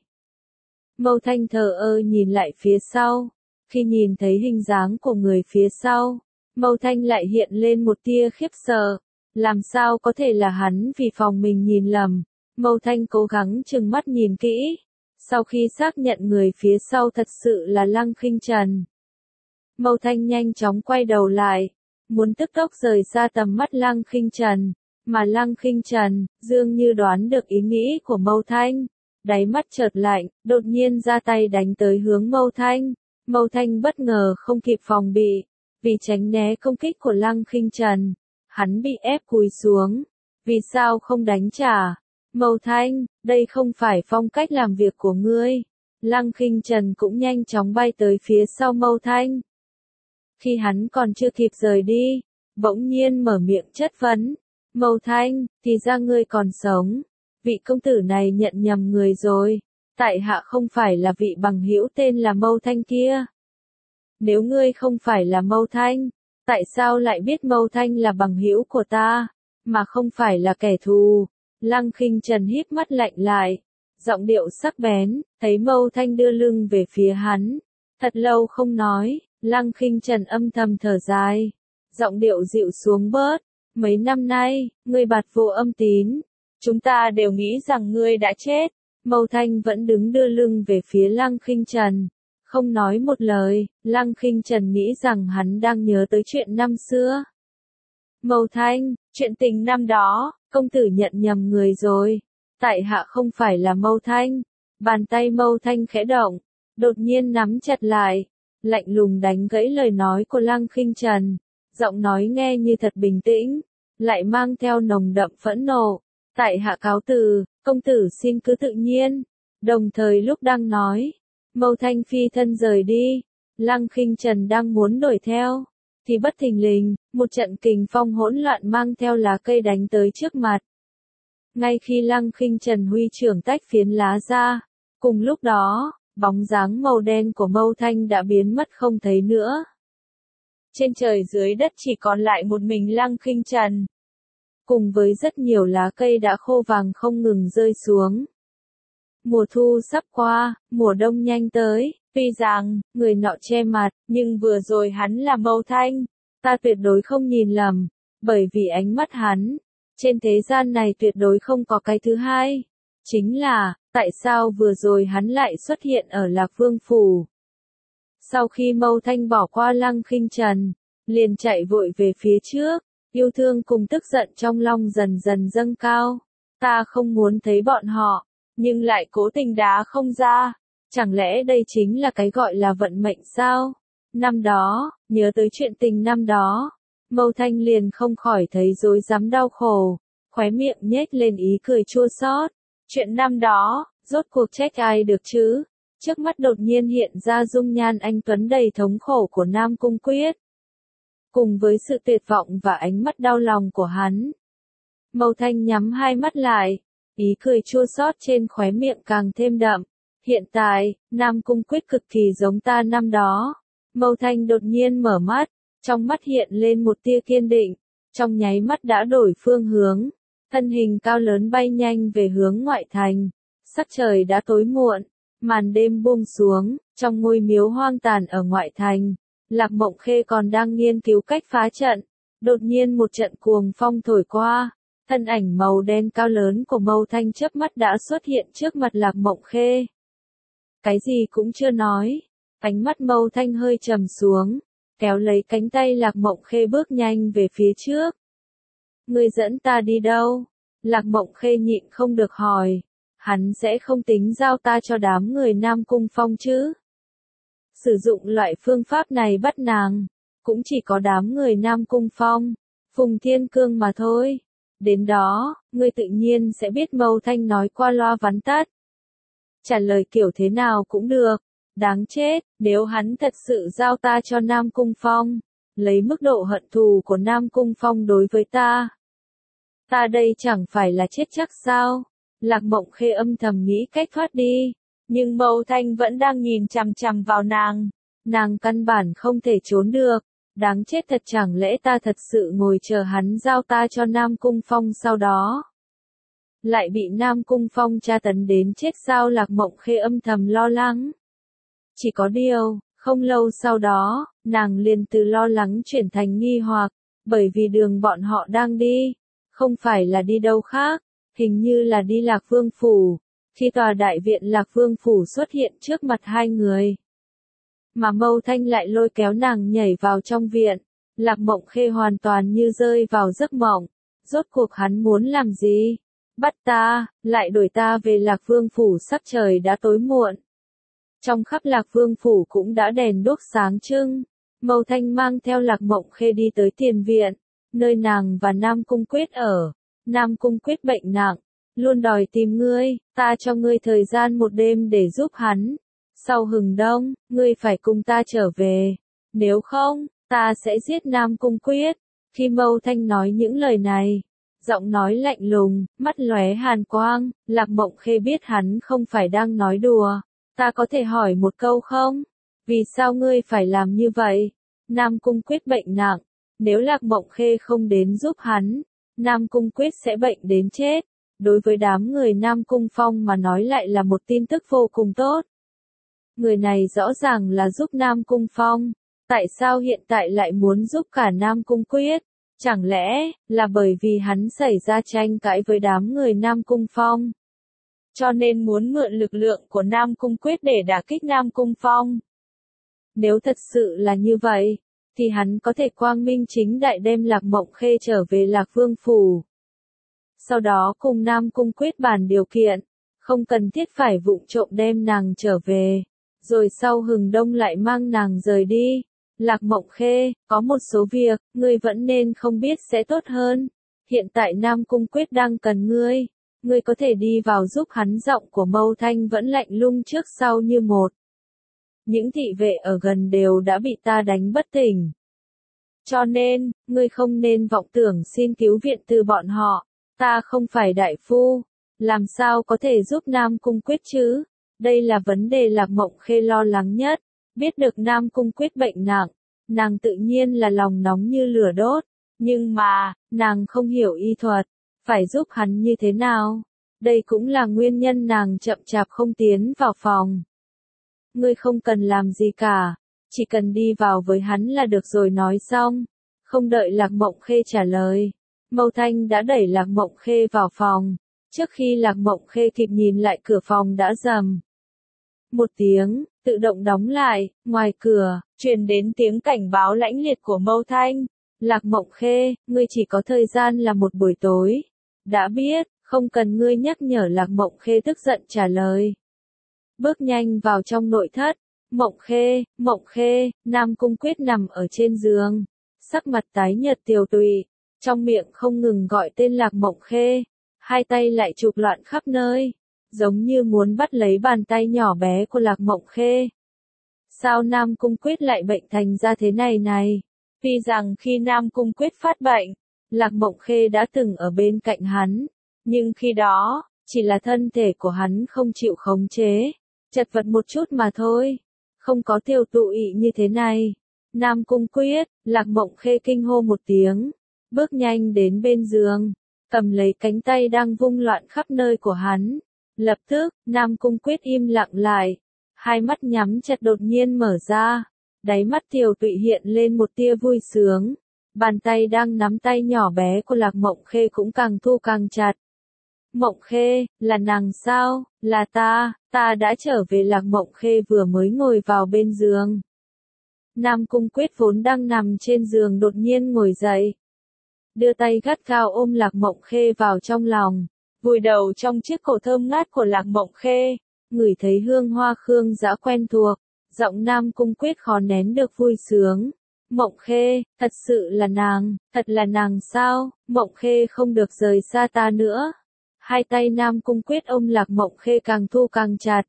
Mâu Thanh thờ ơ nhìn lại phía sau, khi nhìn thấy hình dáng của người phía sau, Mâu Thanh lại hiện lên một tia khiếp sợ, làm sao có thể là hắn, vì phòng mình nhìn lầm. Mâu Thanh cố gắng trừng mắt nhìn kỹ, sau khi xác nhận người phía sau thật sự là Lăng Khinh Trần. Mâu Thanh nhanh chóng quay đầu lại, muốn tức tốc rời xa tầm mắt Lăng Khinh Trần, mà Lăng Khinh Trần, dường như đoán được ý nghĩ của Mâu Thanh, đáy mắt chợt lạnh, đột nhiên ra tay đánh tới hướng Mâu Thanh. Mâu Thanh bất ngờ không kịp phòng bị, vì tránh né công kích của Lăng Khinh Trần, hắn bị ép cúi xuống. Vì sao không đánh trả? Mâu Thanh, đây không phải phong cách làm việc của ngươi. Lăng Khinh Trần cũng nhanh chóng bay tới phía sau Mâu Thanh. Khi hắn còn chưa kịp rời đi, bỗng nhiên mở miệng chất vấn. Mâu Thanh, thì ra ngươi còn sống. Vị công tử này nhận nhầm người rồi. Tại hạ không phải là vị bằng hữu tên là Mâu Thanh kia. Nếu ngươi không phải là Mâu Thanh, tại sao lại biết Mâu Thanh là bằng hữu của ta, mà không phải là kẻ thù? Lăng Khinh Trần híp mắt lạnh lại, giọng điệu sắc bén, thấy Mâu Thanh đưa lưng về phía hắn. Thật lâu không nói, Lăng Khinh Trần âm thầm thở dài, giọng điệu dịu xuống bớt. Mấy năm nay, ngươi bạt vô âm tín, chúng ta đều nghĩ rằng ngươi đã chết. Mâu Thanh vẫn đứng đưa lưng về phía Lăng Khinh Trần, không nói một lời. Lăng Khinh Trần nghĩ rằng hắn đang nhớ tới chuyện năm xưa. Mâu Thanh, chuyện tình năm đó, công tử nhận nhầm người rồi. Tại hạ không phải là Mâu Thanh. Bàn tay Mâu Thanh khẽ động, đột nhiên nắm chặt lại, lạnh lùng đánh gãy lời nói của Lăng Khinh Trần. Giọng nói nghe như thật bình tĩnh, lại mang theo nồng đậm phẫn nộ. Tại hạ cáo từ, công tử xin cứ tự nhiên. Đồng thời lúc đang nói, Mâu Thanh phi thân rời đi, Lăng Khinh Trần đang muốn đuổi theo, thì bất thình lình, một trận kình phong hỗn loạn mang theo lá cây đánh tới trước mặt. Ngay khi Lăng Khinh Trần huy trưởng tách phiến lá ra, cùng lúc đó, bóng dáng màu đen của Mâu Thanh đã biến mất không thấy nữa. Trên trời dưới đất chỉ còn lại một mình Lăng Khinh Trần, cùng với rất nhiều lá cây đã khô vàng không ngừng rơi xuống. Mùa thu sắp qua, mùa đông nhanh tới. Tuy rằng, người nọ che mặt, nhưng vừa rồi hắn là Mâu Thanh. Ta tuyệt đối không nhìn lầm, bởi vì ánh mắt hắn, trên thế gian này tuyệt đối không có cái thứ hai. Chính là, tại sao vừa rồi hắn lại xuất hiện ở Lạc Vương phủ? Sau khi Mâu Thanh bỏ qua Lăng Khinh Trần, liền chạy vội về phía trước, yêu thương cùng tức giận trong lòng dần dần dâng cao. Ta không muốn thấy bọn họ, nhưng lại cố tình đá không ra. Chẳng lẽ đây chính là cái gọi là vận mệnh sao? Năm đó, nhớ tới chuyện tình năm đó, Mâu Thanh liền không khỏi thấy rối rắm đau khổ, khóe miệng nhếch lên ý cười chua xót. Chuyện năm đó, rốt cuộc trách ai được chứ? Trước mắt đột nhiên hiện ra dung nhan anh tuấn đầy thống khổ của Nam Cung Quyết, cùng với sự tuyệt vọng và ánh mắt đau lòng của hắn. Mâu Thanh nhắm hai mắt lại, ý cười chua xót trên khóe miệng càng thêm đậm. Hiện tại, Nam Cung Quyết cực kỳ giống ta năm đó. Mâu Thanh đột nhiên mở mắt, trong mắt hiện lên một tia kiên định, trong nháy mắt đã đổi phương hướng, thân hình cao lớn bay nhanh về hướng ngoại thành. Sắc trời đã tối muộn, màn đêm buông xuống, trong ngôi miếu hoang tàn ở ngoại thành, Lạc Mộng Khê còn đang nghiên cứu cách phá trận, đột nhiên một trận cuồng phong thổi qua, thân ảnh màu đen cao lớn của Mâu Thanh chớp mắt đã xuất hiện trước mặt Lạc Mộng Khê. Cái gì cũng chưa nói, ánh mắt Mâu Thanh hơi trầm xuống, kéo lấy cánh tay Lạc Mộng Khê bước nhanh về phía trước. Ngươi dẫn ta đi đâu? Lạc Mộng Khê nhịn không được hỏi, hắn sẽ không tính giao ta cho đám người Nam Cung Phong chứ? Sử dụng loại phương pháp này bắt nàng, cũng chỉ có đám người Nam Cung Phong, Phùng Thiên Cương mà thôi. Đến đó, ngươi tự nhiên sẽ biết Mâu Thanh nói qua loa vắn tắt. Trả lời kiểu thế nào cũng được, đáng chết, nếu hắn thật sự giao ta cho Nam Cung Phong, lấy mức độ hận thù của Nam Cung Phong đối với ta. Ta đây chẳng phải là chết chắc sao? Lạc Mộng Khê âm thầm nghĩ cách thoát đi, nhưng Mâu Thanh vẫn đang nhìn chằm chằm vào nàng. Nàng căn bản không thể trốn được, đáng chết thật, chẳng lẽ ta thật sự ngồi chờ hắn giao ta cho Nam Cung Phong sau đó lại bị Nam Cung Phong tra tấn đến chết sao? Lạc Mộng Khê âm thầm lo lắng. Chỉ có điều, không lâu sau đó, nàng liền từ lo lắng chuyển thành nghi hoặc, bởi vì đường bọn họ đang đi, không phải là đi đâu khác, hình như là đi Lạc Vương Phủ. Khi tòa đại viện Lạc Vương Phủ xuất hiện trước mặt hai người, mà Mâu Thanh lại lôi kéo nàng nhảy vào trong viện, Lạc Mộng Khê hoàn toàn như rơi vào giấc mộng. Rốt cuộc hắn muốn làm gì? Bắt ta, lại đuổi ta về Lạc Vương Phủ, sắp trời đã tối muộn. Trong khắp Lạc Vương Phủ cũng đã đèn đuốc sáng trưng. Mâu Thanh mang theo Lạc Mộng Khê đi tới tiền viện, nơi nàng và Nam Cung Quyết ở. Nam Cung Quyết bệnh nặng, luôn đòi tìm ngươi, ta cho ngươi thời gian một đêm để giúp hắn. Sau hừng đông, ngươi phải cùng ta trở về. Nếu không, ta sẽ giết Nam Cung Quyết. Khi Mâu Thanh nói những lời này, giọng nói lạnh lùng, mắt lóe hàn quang, Lạc Mộng Khê biết hắn không phải đang nói đùa. Ta có thể hỏi một câu không? Vì sao ngươi phải làm như vậy? Nam Cung Quyết bệnh nặng, nếu Lạc Mộng Khê không đến giúp hắn, Nam Cung Quyết sẽ bệnh đến chết. Đối với đám người Nam Cung Phong mà nói lại là một tin tức vô cùng tốt. Người này rõ ràng là giúp Nam Cung Phong, tại sao hiện tại lại muốn giúp cả Nam Cung Quyết? Chẳng lẽ là bởi vì hắn xảy ra tranh cãi với đám người Nam Cung Phong, cho nên muốn mượn lực lượng của Nam Cung Quyết để đả kích Nam Cung Phong? Nếu thật sự là như vậy, thì hắn có thể quang minh chính đại đem Lạc Mộng Khê trở về Lạc Vương Phủ. Sau đó cùng Nam Cung Quyết bàn điều kiện, không cần thiết phải vụng trộm đem nàng trở về, rồi sau hừng đông lại mang nàng rời đi. Lạc Mộng Khê, có một số việc, ngươi vẫn nên không biết sẽ tốt hơn. Hiện tại Nam Cung Quyết đang cần ngươi, ngươi có thể đi vào giúp hắn. Giọng của Mâu Thanh vẫn lạnh lùng trước sau như một. Những thị vệ ở gần đều đã bị ta đánh bất tỉnh. Cho nên, ngươi không nên vọng tưởng xin cứu viện từ bọn họ. Ta không phải đại phu, làm sao có thể giúp Nam Cung Quyết chứ? Đây là vấn đề Lạc Mộng Khê lo lắng nhất. Biết được Nam Cung Quyết bệnh nặng, nàng tự nhiên là lòng nóng như lửa đốt. Nhưng mà, nàng không hiểu y thuật, phải giúp hắn như thế nào? Đây cũng là nguyên nhân nàng chậm chạp không tiến vào phòng. Ngươi không cần làm gì cả, chỉ cần đi vào với hắn là được rồi. Nói xong, không đợi Lạc Mộng Khê trả lời, Mâu Thanh đã đẩy Lạc Mộng Khê vào phòng. Trước khi Lạc Mộng Khê kịp nhìn lại, cửa phòng đã rầm một tiếng, tự động đóng lại. Ngoài cửa, truyền đến tiếng cảnh báo lãnh liệt của Mâu Thanh. Lạc Mộng Khê, ngươi chỉ có thời gian là một buổi tối. Đã biết, không cần ngươi nhắc nhở. Lạc Mộng Khê tức giận trả lời. Bước nhanh vào trong nội thất. Mộng Khê, Mộng Khê, Nam Cung Quyết nằm ở trên giường, sắc mặt tái nhợt tiều tụy, trong miệng không ngừng gọi tên Lạc Mộng Khê, hai tay lại chụp loạn khắp nơi, giống như muốn bắt lấy bàn tay nhỏ bé của Lạc Mộng Khê. Sao Nam Cung Quyết lại bệnh thành ra thế này này? Tuy rằng khi Nam Cung Quyết phát bệnh, Lạc Mộng Khê đã từng ở bên cạnh hắn, nhưng khi đó, chỉ là thân thể của hắn không chịu khống chế, chật vật một chút mà thôi, không có tiêu tụy như thế này. Nam Cung Quyết, Lạc Mộng Khê kinh hô một tiếng, bước nhanh đến bên giường, cầm lấy cánh tay đang vung loạn khắp nơi của hắn. Lập tức, Nam Cung Quyết im lặng lại, hai mắt nhắm chặt đột nhiên mở ra, Đáy mắt Tiểu Tụy hiện lên một tia vui sướng. Bàn tay đang nắm tay nhỏ bé của Lạc Mộng Khê cũng càng thu càng chặt. Mộng Khê, là nàng sao? Là ta, ta đã trở về. Lạc Mộng Khê vừa mới ngồi vào bên giường. Nam Cung Quyết vốn đang nằm trên giường đột nhiên ngồi dậy. Đưa tay gắt gao ôm Lạc Mộng Khê vào trong lòng. Vùi đầu trong chiếc cổ thơm ngát của Lạc Mộng Khê. Ngửi thấy hương hoa khương dã quen thuộc. Giọng Nam Cung Quyết khó nén được vui sướng. Mộng Khê, thật sự là nàng, thật là nàng sao? Mộng Khê không được rời xa ta nữa. Hai tay Nam Cung Quyết ôm Lạc Mộng Khê càng thu càng chặt.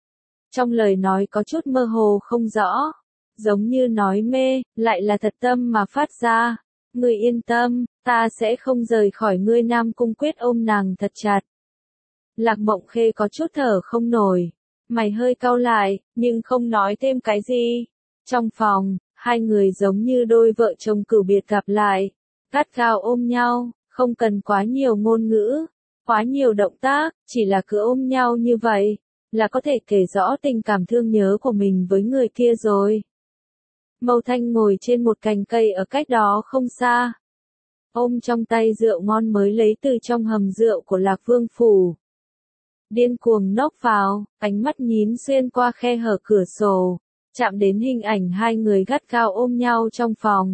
Trong lời nói có chút mơ hồ không rõ. Giống như nói mê, lại là thật tâm mà phát ra. Ngươi yên tâm, ta sẽ không rời khỏi ngươi. Nam Cung Quyết ôm nàng thật chặt. Lạc Mộng Khê có chút thở không nổi. Mày hơi cau lại, nhưng không nói thêm cái gì. Trong phòng, hai người giống như đôi vợ chồng cửu biệt gặp lại. Gắt gao ôm nhau, không cần quá nhiều ngôn ngữ, quá nhiều động tác, chỉ là cứ ôm nhau như vậy, là có thể kể rõ tình cảm thương nhớ của mình với người kia rồi. Mâu Thanh ngồi trên một cành cây ở cách đó không xa. Ôm trong tay rượu ngon mới lấy từ trong hầm rượu của Lạc Vương Phủ. Điên cuồng nốc vào, ánh mắt nhín xuyên qua khe hở cửa sổ, chạm đến hình ảnh hai người gắt gao ôm nhau trong phòng.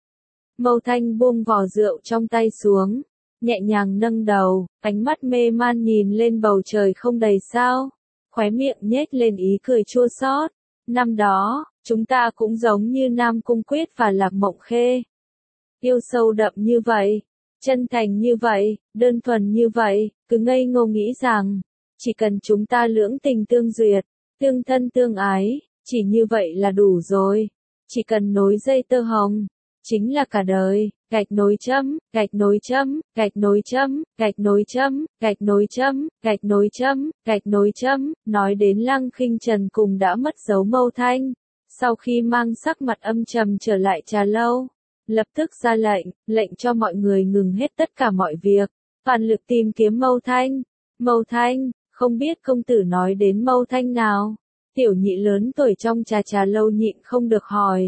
Mâu Thanh buông vò rượu trong tay xuống, nhẹ nhàng nâng đầu, ánh mắt mê man nhìn lên bầu trời không đầy sao, khóe miệng nhếch lên ý cười chua xót. Năm đó, chúng ta cũng giống như Nam Cung Quyết và Lạc Mộng Khê. Yêu sâu đậm như vậy, chân thành như vậy, đơn thuần như vậy, cứ ngây ngô nghĩ rằng, chỉ cần chúng ta lưỡng tình tương duyệt, tương thân tương ái, chỉ như vậy là đủ rồi. Chỉ cần nối dây tơ hồng, chính là cả đời. Gạch nối chấm, gạch nối chấm, gạch nối chấm, gạch nối chấm, gạch nối chấm, gạch nối chấm, gạch nối chấm. Nói đến Lăng Khinh Trần cùng đã mất dấu Mâu Thanh. Sau khi mang sắc mặt âm trầm trở lại trà lâu, lập tức ra lệnh, lệnh cho mọi người ngừng hết tất cả mọi việc, toàn lực tìm kiếm Mâu Thanh. Mâu Thanh, không biết công tử nói đến Mâu Thanh nào? Tiểu nhị lớn tuổi trong trà trà lâu nhịn không được hỏi.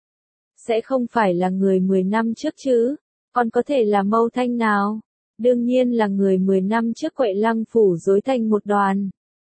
Sẽ không phải là người mười năm trước chứ? Còn có thể là Mâu Thanh nào? Đương nhiên là người mười năm trước quậy Lăng phủ rối thành một đoàn.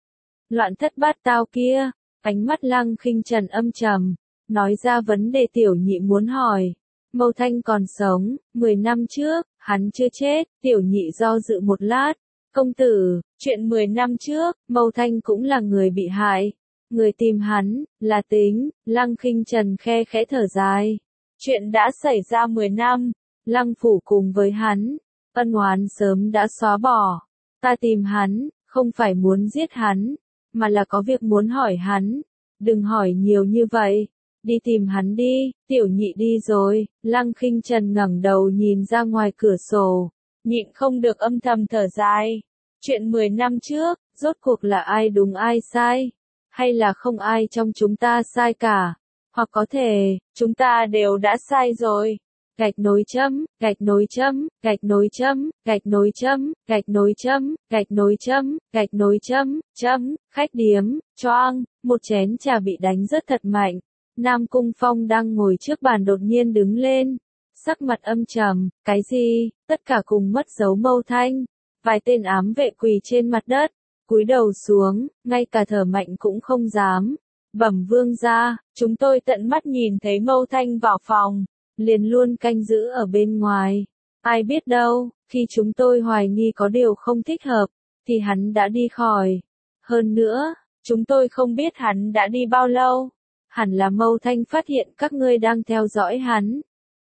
Loạn thất bát tao kia. Ánh mắt Lăng Khinh Trần âm trầm, nói ra vấn đề tiểu nhị muốn hỏi. Mâu Thanh còn sống, mười năm trước, hắn chưa chết. Tiểu nhị do dự một lát. Công tử, chuyện mười năm trước, Mâu Thanh cũng là người bị hại. Người tìm hắn, là tính. Lăng Khinh Trần khe khẽ thở dài. Chuyện đã xảy ra mười năm, Lăng phủ cùng với hắn, ân oán sớm đã xóa bỏ. Ta tìm hắn, không phải muốn giết hắn, mà là có việc muốn hỏi hắn. Đừng hỏi nhiều như vậy, đi tìm hắn đi. Tiểu nhị đi rồi. Lăng Khinh Trần ngẩng đầu nhìn ra ngoài cửa sổ, nhịn không được âm thầm thở dài. Chuyện mười năm trước, rốt cuộc là ai đúng ai sai? Hay là không ai trong chúng ta sai cả? Hoặc có thể, chúng ta đều đã sai rồi. Gạch nối chấm, gạch nối chấm, gạch nối chấm, gạch nối chấm, gạch nối chấm, gạch nối chấm, gạch nối chấm, chấm. Khách điếm, choang, một chén trà bị đánh rất thật mạnh. Nam Cung Phong đang ngồi trước bàn đột nhiên đứng lên, sắc mặt âm trầm. Cái gì? Tất cả cùng mất dấu Mâu Thanh. Vài tên ám vệ quỳ trên mặt đất, cúi đầu xuống, ngay cả thở mạnh cũng không dám. Bẩm vương gia, chúng tôi tận mắt nhìn thấy Mâu Thanh vào phòng, liền luôn canh giữ ở bên ngoài. Ai biết đâu, khi chúng tôi hoài nghi có điều không thích hợp, thì hắn đã đi khỏi. Hơn nữa, chúng tôi không biết hắn đã đi bao lâu. Hẳn là Mâu Thanh phát hiện các ngươi đang theo dõi hắn,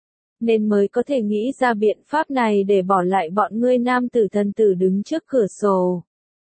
nên mới có thể nghĩ ra biện pháp này để bỏ lại bọn ngươi nam tử thần tử đứng trước cửa sổ.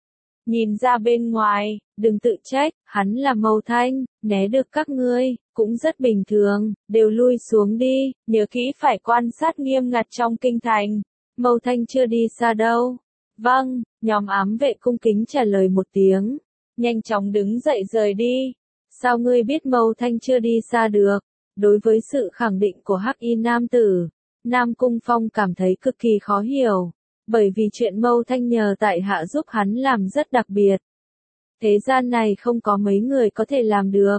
Nhìn ra bên ngoài, đừng tự trách, hắn là Mâu Thanh, né được các ngươi, cũng rất bình thường, đều lui xuống đi, nhớ kỹ phải quan sát nghiêm ngặt trong kinh thành. Mâu Thanh chưa đi xa đâu. Vâng, nhóm ám vệ cung kính trả lời một tiếng, nhanh chóng đứng dậy rời đi. Sao ngươi biết Mâu Thanh chưa đi xa được? Đối với sự khẳng định của Hắc Y nam tử, Nam Cung Phong cảm thấy cực kỳ khó hiểu, bởi vì chuyện Mâu Thanh nhờ tại hạ giúp hắn làm rất đặc biệt. Thế gian này không có mấy người có thể làm được,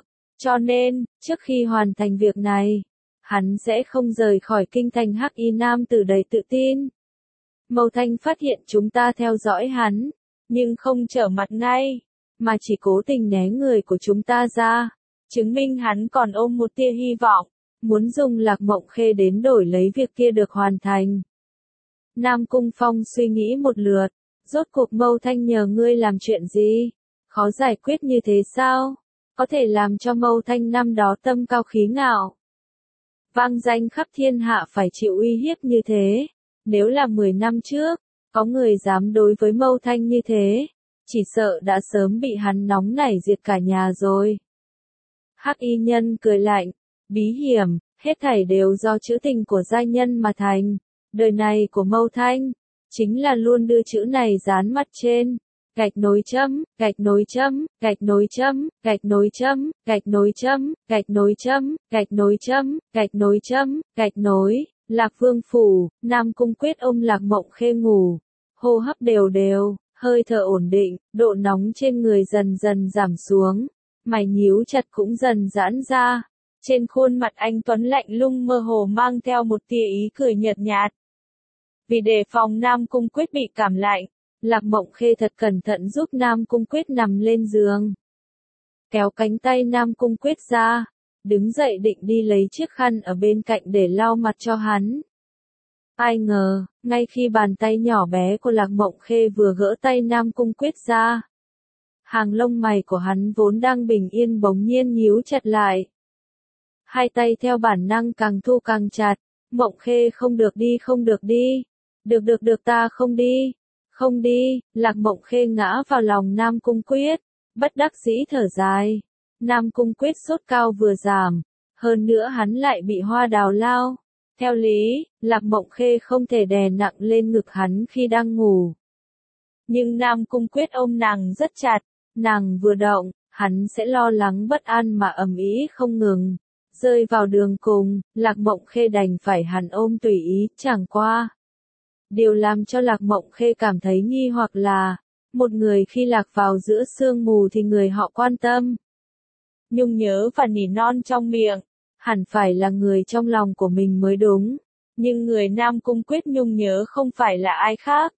Cho nên, trước khi hoàn thành việc này, hắn sẽ không rời khỏi kinh thành. Hắc Y nam tử đầy tự tin. Mâu Thanh phát hiện chúng ta theo dõi hắn, nhưng không trở mặt ngay, mà chỉ cố tình né người của chúng ta ra, chứng minh hắn còn ôm một tia hy vọng, muốn dùng Lạc Mộng Khê đến đổi lấy việc kia được hoàn thành. Nam Cung Phong suy nghĩ một lượt, rốt cuộc Mâu Thanh nhờ ngươi làm chuyện gì? Khó giải quyết như thế sao? Có thể làm cho Mâu Thanh năm đó tâm cao khí ngạo, vang danh khắp thiên hạ phải chịu uy hiếp như thế. Nếu là mười năm trước, có người dám đối với Mâu Thanh như thế, chỉ sợ đã sớm bị hắn nóng nảy diệt cả nhà rồi. Hắc Y nhân cười lạnh, bí hiểm, hết thảy đều do chữ tình của giai nhân mà thành. Đời này của Mâu Thanh, chính là luôn đưa chữ này dán mặt trên. Gạch nối chấm, gạch nối chấm, gạch nối chấm, gạch nối chấm, gạch nối chấm, gạch nối chấm, gạch nối chấm, gạch nối chấm, gạch nối. Lạc Vương phủ, Nam Cung Quyết ôm Lạc Mộng Khê ngủ, hô hấp đều đều, hơi thở ổn định, độ nóng trên người dần dần giảm xuống, mày nhíu chặt cũng dần giãn ra, trên khuôn mặt anh tuấn lạnh lùng mơ hồ mang theo một tia ý cười nhợt nhạt. Vì đề phòng Nam Cung Quyết bị cảm lạnh, Lạc Mộng Khê thật cẩn thận giúp Nam Cung Quyết nằm lên giường, kéo cánh tay Nam Cung Quyết ra, đứng dậy định đi lấy chiếc khăn ở bên cạnh để lau mặt cho hắn. Ai ngờ, ngay khi bàn tay nhỏ bé của Lạc Mộng Khê vừa gỡ tay Nam Cung Quyết ra, hàng lông mày của hắn vốn đang bình yên bỗng nhiên nhíu chặt lại. Hai tay theo bản năng càng thu càng chặt. Mộng Khê không được đi, không được đi. Được được được, ta không đi. Không đi. Lạc Mộng Khê ngã vào lòng Nam Cung Quyết, bất đắc dĩ thở dài. Nam Cung Quyết sốt cao vừa giảm, hơn nữa hắn lại bị hoa đào lao. Theo lý, Lạc Mộng Khê không thể đè nặng lên ngực hắn khi đang ngủ. Nhưng Nam Cung Quyết ôm nàng rất chặt, nàng vừa động, hắn sẽ lo lắng bất an mà ầm ĩ không ngừng. Rơi vào đường cùng, Lạc Mộng Khê đành phải hắn ôm tùy ý, chẳng qua. Điều làm cho Lạc Mộng Khê cảm thấy nghi hoặc là, một người khi lạc vào giữa sương mù thì người họ quan tâm, nhung nhớ và nỉ non trong miệng, hẳn phải là người trong lòng của mình mới đúng. Nhưng người Nam Cung Quyết nhung nhớ không phải là ai khác,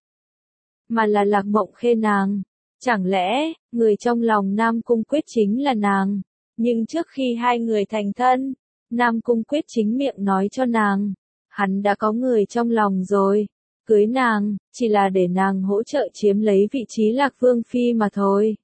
mà là Lạc Mộng Khê nàng. Chẳng lẽ, người trong lòng Nam Cung Quyết chính là nàng? Nhưng trước khi hai người thành thân, Nam Cung Quyết chính miệng nói cho nàng, hắn đã có người trong lòng rồi, cưới nàng, chỉ là để nàng hỗ trợ chiếm lấy vị trí Lạc Vương Phi mà thôi.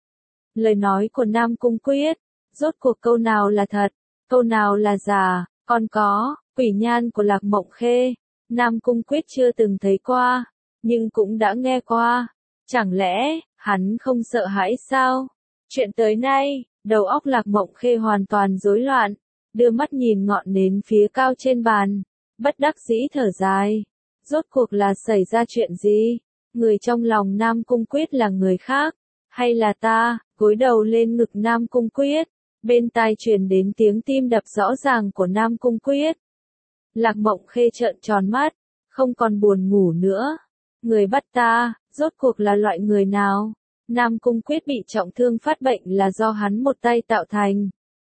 Lời nói của Nam Cung Quyết, rốt cuộc câu nào là thật, câu nào là giả, còn có, quỷ nhan của Lạc Mộng Khê, Nam Cung Quyết chưa từng thấy qua, nhưng cũng đã nghe qua. Chẳng lẽ, hắn không sợ hãi sao? Chuyện tới nay, đầu óc Lạc Mộng Khê hoàn toàn rối loạn, đưa mắt nhìn ngọn nến phía cao trên bàn, bất đắc dĩ thở dài. Rốt cuộc là xảy ra chuyện gì? Người trong lòng Nam Cung Quyết là người khác, hay là ta? Gối đầu lên ngực Nam Cung Quyết, bên tai truyền đến tiếng tim đập rõ ràng của Nam Cung Quyết. Lạc Mộng Khê trợn tròn mắt, không còn buồn ngủ nữa. Người bắt ta, rốt cuộc là loại người nào? Nam Cung Quyết bị trọng thương phát bệnh là do hắn một tay tạo thành.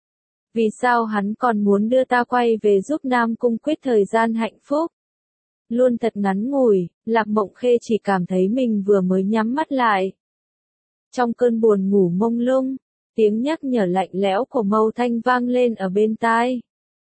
Vì sao hắn còn muốn đưa ta quay về giúp Nam Cung Quyết thời gian hạnh phúc? Luôn thật ngắn ngủi, Lạc Mộng Khê chỉ cảm thấy mình vừa mới nhắm mắt lại. Trong cơn buồn ngủ mông lung, tiếng nhắc nhở lạnh lẽo của Mâu Thanh vang lên ở bên tai.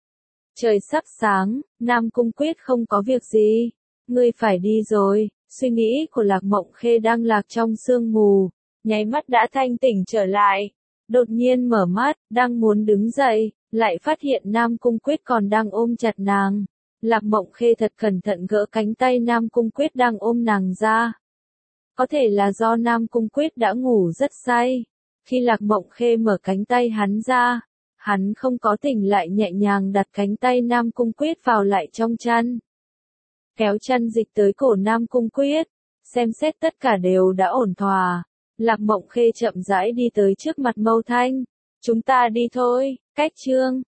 Trời sắp sáng, Nam Cung Quyết không có việc gì, ngươi phải đi rồi. Suy nghĩ của Lạc Mộng Khê đang lạc trong sương mù, nháy mắt đã thanh tỉnh trở lại. Đột nhiên mở mắt, đang muốn đứng dậy, lại phát hiện Nam Cung Quyết còn đang ôm chặt nàng. Lạc Mộng Khê thật cẩn thận gỡ cánh tay Nam Cung Quyết đang ôm nàng ra. Có thể là do Nam Cung Quyết đã ngủ rất say. Khi Lạc Mộng Khê mở cánh tay hắn ra, hắn không có tỉnh lại, nhẹ nhàng đặt cánh tay Nam Cung Quyết vào lại trong chăn. Kéo chăn dịch tới cổ Nam Cung Quyết, xem xét tất cả đều đã ổn thỏa. Lạc Mộng Khê chậm rãi đi tới trước mặt Mâu Thanh. Chúng ta đi thôi, cách chương.